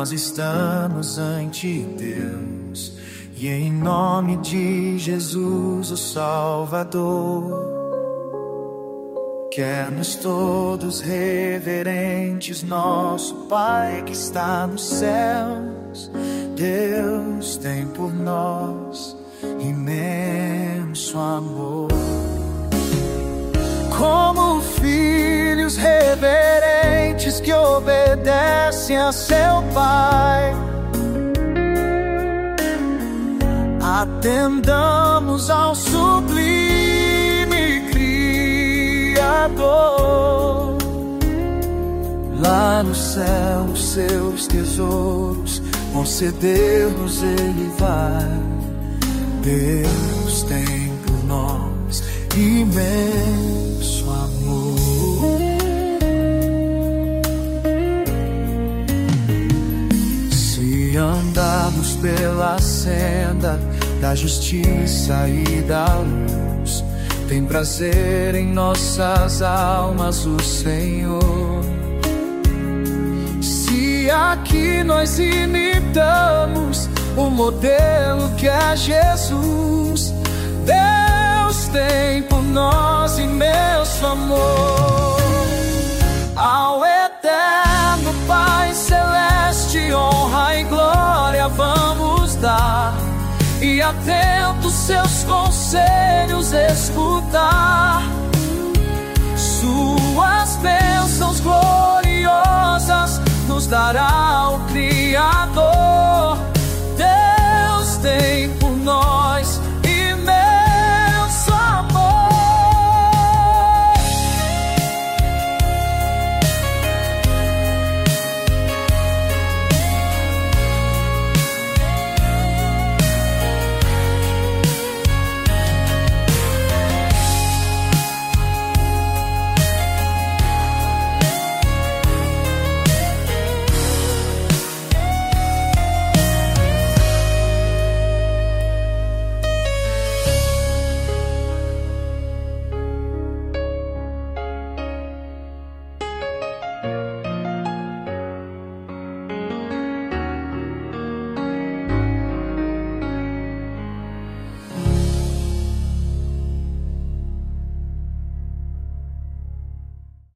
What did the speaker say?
nós estamos ante Deus, e em nome de Jesus, o Salvador, quer-nos todos reverentes, nosso Pai que está nos céus. Deus tem por nós imenso amor. Como filhos reverentes que obedecem a seu Pai, atendamos ao sublime Criador. Lá no céu os seus tesouros conceder-nos Ele vai. Deus tem por nós imenso amor. Se andarmos pela senda da justiça e da luz, tem prazer em nossas almas o Senhor. Se aqui nós imitamos o modelo que é Jesus, Deus tem por nós imenso amor. Ao eterno Pai Celeste, honra e glória vamos dar, e atentos seus conselhos escutar. Suas bênçãos gloriosas nos dará